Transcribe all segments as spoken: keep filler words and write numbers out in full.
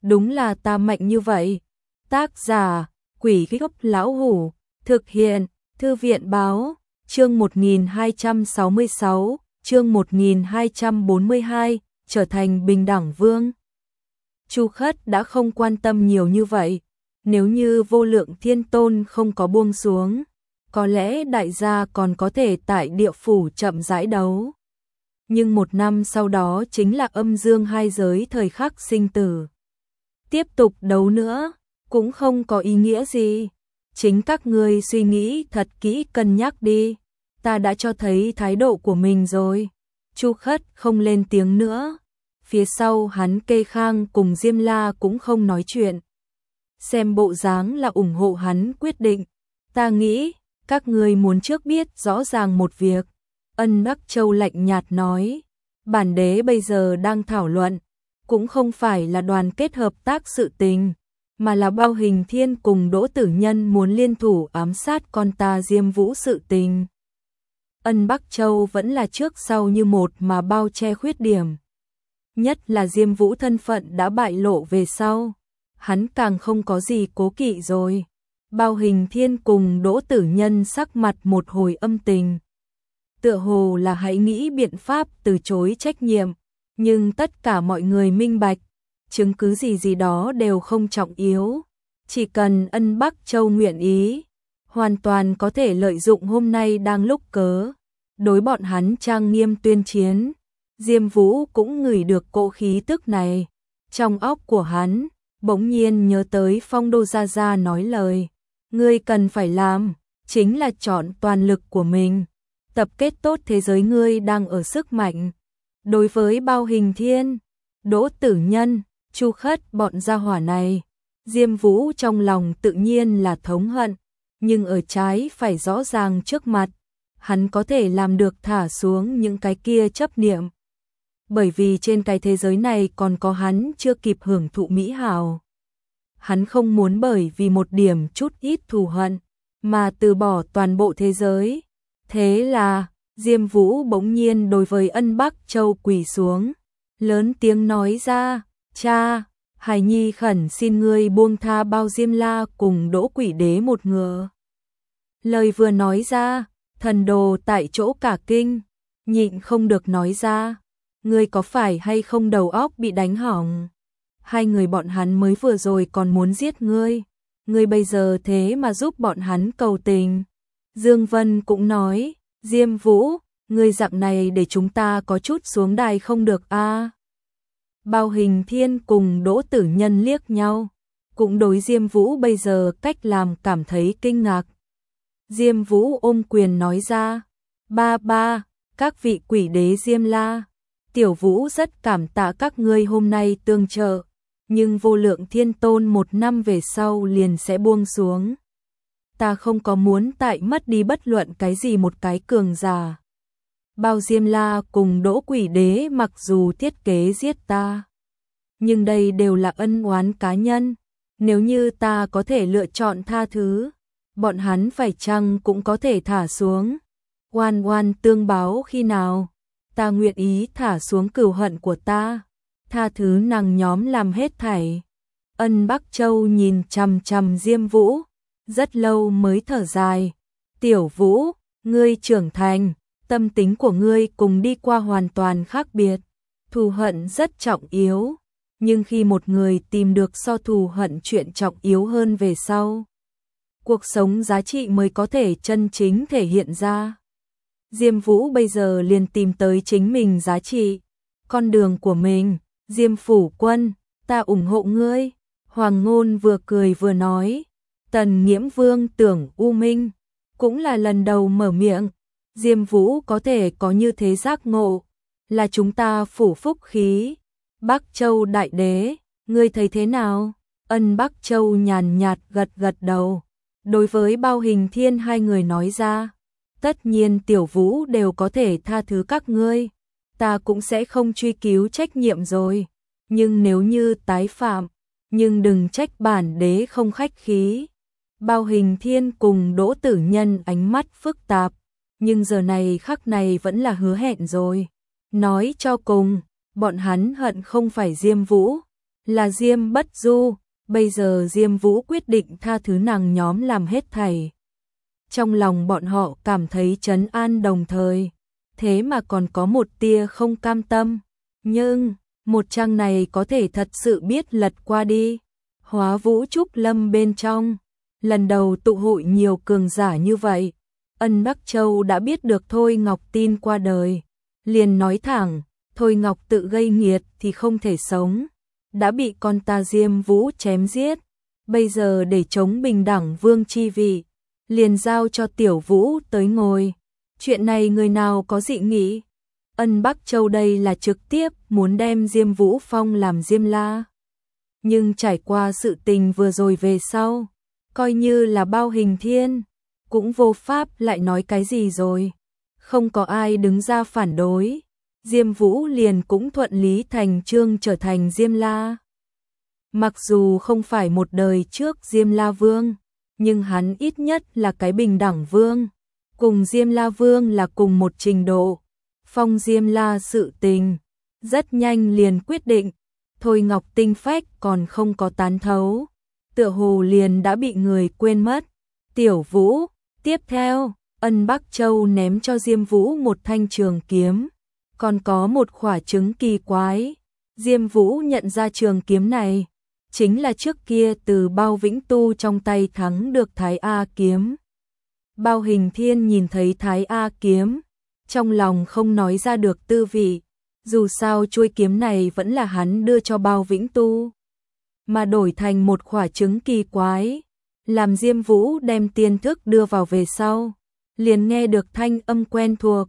đúng là ta mạnh như vậy. Tác giả, Quỷ Gốc Lão Hủ, thực hiện, Thư viện báo, chương một nghìn hai trăm sáu mươi sáu, chương một nghìn hai trăm bốn mươi hai, trở thành bình đẳng vương. Chu Khất đã không quan tâm nhiều như vậy, nếu như Vô Lượng Thiên Tôn không có buông xuống, có lẽ đại gia còn có thể tại địa phủ chậm rãi đấu. Nhưng một năm sau đó chính là âm dương hai giới thời khắc sinh tử. Tiếp tục đấu nữa, cũng không có ý nghĩa gì. Chính các ngươi suy nghĩ thật kỹ cân nhắc đi. Ta đã cho thấy thái độ của mình rồi. Chu Khất không lên tiếng nữa. Phía sau hắn Kê Khang cùng Diêm La cũng không nói chuyện. Xem bộ dáng là ủng hộ hắn quyết định. Ta nghĩ, các ngươi muốn trước biết rõ ràng một việc. Ân Bắc Châu lạnh nhạt nói. Bản đế bây giờ đang thảo luận. Cũng không phải là đoàn kết hợp tác sự tình, mà là Bao Hình Thiên cùng Đỗ Tử Nhân muốn liên thủ ám sát con ta Diêm Vũ sự tình. Ân Bắc Châu vẫn là trước sau như một mà bao che khuyết điểm. Nhất là Diêm Vũ thân phận đã bại lộ về sau. Hắn càng không có gì cố kỵ rồi. Bao Hình Thiên cùng Đỗ Tử Nhân sắc mặt một hồi âm tình. Tựa hồ là hãy nghĩ biện pháp từ chối trách nhiệm. Nhưng tất cả mọi người minh bạch, chứng cứ gì gì đó đều không trọng yếu. Chỉ cần Ân Bắc Châu nguyện ý, hoàn toàn có thể lợi dụng hôm nay đang lúc cớ. Đối bọn hắn trang nghiêm tuyên chiến, Diêm Vũ cũng ngửi được cỗ khí tức này. Trong óc của hắn, bỗng nhiên nhớ tới Phong Đô Gia Gia nói lời. Ngươi cần phải làm, chính là chọn toàn lực của mình. Tập kết tốt thế giới ngươi đang ở sức mạnh. Đối với Bao Hình Thiên, Đỗ Tử Nhân, Chu Khất bọn gia hỏa này, Diêm Vũ trong lòng tự nhiên là thống hận, nhưng ở trái phải rõ ràng trước mặt, hắn có thể làm được thả xuống những cái kia chấp niệm. Bởi vì trên cái thế giới này còn có hắn chưa kịp hưởng thụ mỹ hảo. Hắn không muốn bởi vì một điểm chút ít thù hận, mà từ bỏ toàn bộ thế giới. Thế là Diêm Vũ bỗng nhiên đối với Ân Bắc Châu quỳ xuống, lớn tiếng nói ra, cha, Hải Nhi khẩn xin ngươi buông tha Bao Diêm La cùng Đỗ Quỷ Đế một ngựa. Lời vừa nói ra, thần đồ tại chỗ cả kinh, nhịn không được nói ra, ngươi có phải hay không đầu óc bị đánh hỏng? Hai người bọn hắn mới vừa rồi còn muốn giết ngươi, ngươi bây giờ thế mà giúp bọn hắn cầu tình. Dương Vân cũng nói, Diêm Vũ, ngươi dạng này để chúng ta có chút xuống đài không được a? À? Bao Hình Thiên cùng Đỗ Tử Nhân liếc nhau, cũng đối Diêm Vũ bây giờ cách làm cảm thấy kinh ngạc. Diêm Vũ ôm quyền nói ra, ba ba, các vị quỷ đế Diêm La, Tiểu Vũ rất cảm tạ các ngươi hôm nay tương trợ, nhưng Vô Lượng Thiên Tôn một năm về sau liền sẽ buông xuống. Ta không có muốn tại mất đi bất luận cái gì một cái cường giả. Bao Diêm La cùng Đỗ Quỷ Đế mặc dù thiết kế giết ta, nhưng đây đều là ân oán cá nhân. Nếu như ta có thể lựa chọn tha thứ, bọn hắn phải chăng cũng có thể thả xuống. Oan oan tương báo khi nào? Ta nguyện ý thả xuống cừu hận của ta, tha thứ nàng nhóm làm hết thảy. Ân Bắc Châu nhìn chằm chằm Diêm Vũ, rất lâu mới thở dài. Tiểu Vũ, ngươi trưởng thành, tâm tính của ngươi cùng đi qua hoàn toàn khác biệt. Thù hận rất trọng yếu, nhưng khi một người tìm được so thù hận chuyện trọng yếu hơn về sau, cuộc sống giá trị mới có thể chân chính thể hiện ra. Diêm Vũ bây giờ liền tìm tới chính mình giá trị, con đường của mình. Diêm Phủ Quân, ta ủng hộ ngươi. Hoàng Ngôn vừa cười vừa nói. Tần Nghiễm Vương Tưởng U Minh cũng là lần đầu mở miệng. Diêm Vũ có thể có như thế giác ngộ, là chúng ta phủ phúc khí. Bắc Châu Đại Đế, ngươi thấy thế nào? Ân Bắc Châu nhàn nhạt gật gật đầu, đối với Bao Hình Thiên hai người nói ra, tất nhiên Tiểu Vũ đều có thể tha thứ các ngươi, ta cũng sẽ không truy cứu trách nhiệm rồi, nhưng nếu như tái phạm, nhưng đừng trách bản đế không khách khí. Bao Hình Thiên cùng Đỗ Tử Nhân ánh mắt phức tạp, nhưng giờ này khắc này vẫn là hứa hẹn rồi. Nói cho cùng, bọn hắn hận không phải Diêm Vũ, là Diêm Bất Du, bây giờ Diêm Vũ quyết định tha thứ nàng nhóm làm hết thảy. Trong lòng bọn họ cảm thấy trấn an đồng thời, thế mà còn có một tia không cam tâm, nhưng một trang này có thể thật sự biết lật qua đi. Hóa Vũ Trúc Lâm bên trong, lần đầu tụ hội nhiều cường giả như vậy, Ân Bắc Châu đã biết được Thôi Ngọc tin qua đời, liền nói thẳng, Thôi Ngọc tự gây nghiệt thì không thể sống, đã bị con ta Diêm Vũ chém giết, bây giờ để chống bình đẳng vương chi vị, liền giao cho Tiểu Vũ tới ngồi. Chuyện này người nào có dị nghị? Ân Bắc Châu đây là trực tiếp muốn đem Diêm Vũ phong làm Diêm La. Nhưng trải qua sự tình vừa rồi về sau, coi như là Bao Hình Thiên, cũng vô pháp lại nói cái gì rồi. Không có ai đứng ra phản đối, Diêm Vũ liền cũng thuận lý thành chương trở thành Diêm La. Mặc dù không phải một đời trước Diêm La Vương, nhưng hắn ít nhất là cái bình đẳng vương, cùng Diêm La Vương là cùng một trình độ. Phong Diêm La sự tình, rất nhanh liền quyết định, Thôi Ngọc tinh phách còn không có tán thấu, tựa hồ liền đã bị người quên mất. Tiểu Vũ, tiếp theo, Ân Bắc Châu ném cho Diêm Vũ một thanh trường kiếm, còn có một quả trứng kỳ quái. Diêm Vũ nhận ra trường kiếm này, chính là trước kia từ Bao Vĩnh Tu trong tay thắng được Thái A kiếm. Bao Hình Thiên nhìn thấy Thái A kiếm, trong lòng không nói ra được tư vị, dù sao chuôi kiếm này vẫn là hắn đưa cho Bao Vĩnh Tu, mà đổi thành một quả trứng kỳ quái, làm Diêm Vũ đem tiên thức đưa vào về sau, liền nghe được thanh âm quen thuộc,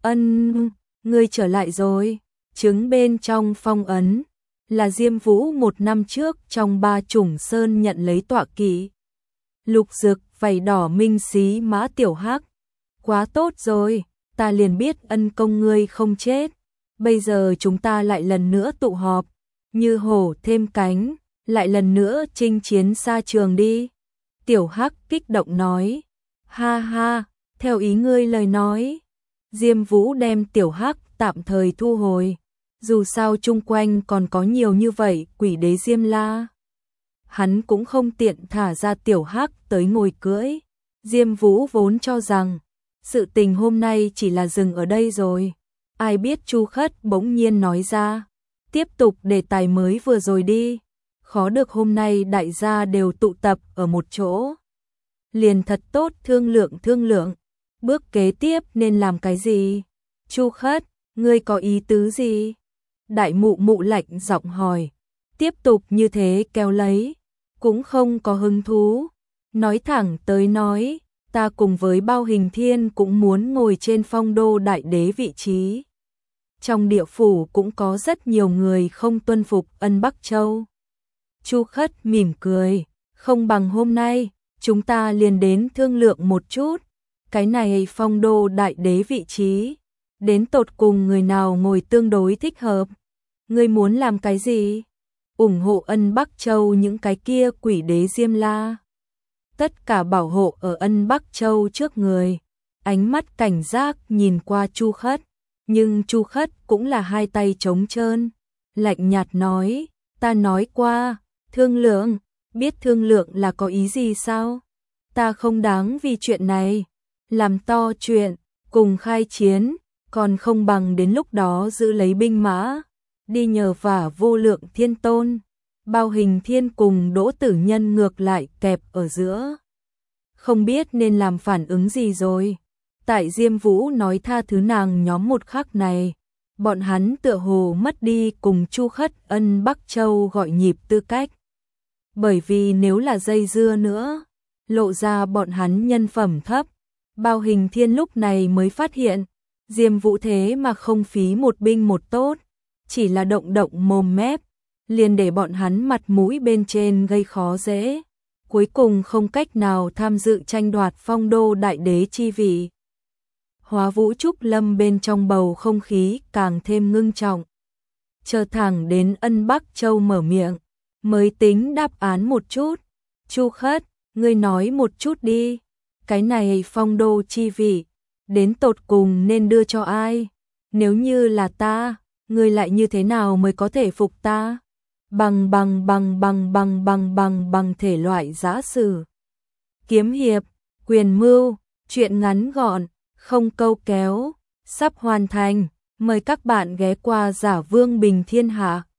Ân, ngươi trở lại rồi. Trứng bên trong phong ấn là Diêm Vũ một năm trước trong Ba Chủng Sơn nhận lấy tọa kỵ. Lục Dực vảy đỏ minh xí mã tiểu hắc. Quá tốt rồi, ta liền biết ân công ngươi không chết. Bây giờ chúng ta lại lần nữa tụ họp, như hổ thêm cánh, lại lần nữa chinh chiến xa trường đi. Tiểu hắc kích động nói, ha ha, theo ý ngươi lời nói. Diêm Vũ đem tiểu hắc tạm thời thu hồi, dù sao chung quanh còn có nhiều như vậy quỷ đế Diêm La. Hắn cũng không tiện thả ra tiểu hắc tới ngồi cưỡi. Diêm Vũ vốn cho rằng sự tình hôm nay chỉ là dừng ở đây rồi, ai biết Chu Khất bỗng nhiên nói ra, tiếp tục đề tài mới vừa rồi đi, khó được hôm nay đại gia đều tụ tập ở một chỗ, liền thật tốt thương lượng thương lượng, bước kế tiếp nên làm cái gì. Chu Khất, ngươi có ý tứ gì? Đại mụ mụ lạnh giọng hỏi. Tiếp tục như thế kéo lấy, cũng không có hứng thú. Nói thẳng tới nói, ta cùng với Bao Hình Thiên cũng muốn ngồi trên phong đô đại đế vị trí. Trong địa phủ cũng có rất nhiều người không tuân phục Ân Bắc Châu. Chu Khất mỉm cười, không bằng hôm nay, chúng ta liền đến thương lượng một chút. Cái này phong đô đại đế vị trí, đến tột cùng người nào ngồi tương đối thích hợp. Ngươi muốn làm cái gì? Ủng hộ Ân Bắc Châu những cái kia quỷ đế Diêm La. Tất cả bảo hộ ở Ân Bắc Châu trước người. Ánh mắt cảnh giác nhìn qua Chu Khất. Nhưng Chu Khất cũng là hai tay trống trơn. Lạnh nhạt nói, ta nói qua, thương lượng, biết thương lượng là có ý gì sao? Ta không đáng vì chuyện này làm to chuyện, cùng khai chiến, còn không bằng đến lúc đó giữ lấy binh mã, đi nhờ vả Vô Lượng Thiên Tôn. Bao Hình Thiên cùng Đỗ Tử Nhân ngược lại kẹp ở giữa, không biết nên làm phản ứng gì rồi. Tại Diêm Vũ nói tha thứ nàng nhóm một khắc này, bọn hắn tựa hồ mất đi cùng Chu Khất Ân Bắc Châu gọi nhịp tư cách. Bởi vì nếu là dây dưa nữa, lộ ra bọn hắn nhân phẩm thấp. Bao Hình Thiên lúc này mới phát hiện, Diêm Vũ thế mà không phí một binh một tốt, chỉ là động động mồm mép, liền để bọn hắn mặt mũi bên trên gây khó dễ, cuối cùng không cách nào tham dự tranh đoạt phong đô đại đế chi vị. Hóa Vũ Trúc Lâm bên trong bầu không khí càng thêm ngưng trọng. Chờ thẳng đến Ân Bắc Châu mở miệng, mới tính đáp án một chút. Chu Khất, ngươi nói một chút đi. Cái này phong đô chi vị, đến tột cùng nên đưa cho ai? Nếu như là ta, ngươi lại như thế nào mới có thể phục ta? bằng bằng bằng bằng bằng bằng bằng bằng thể loại giã sử, kiếm hiệp, quyền mưu, truyện ngắn gọn, không câu kéo, sắp hoàn thành. Mời các bạn ghé qua Giả Vương Bình Thiên Hạ.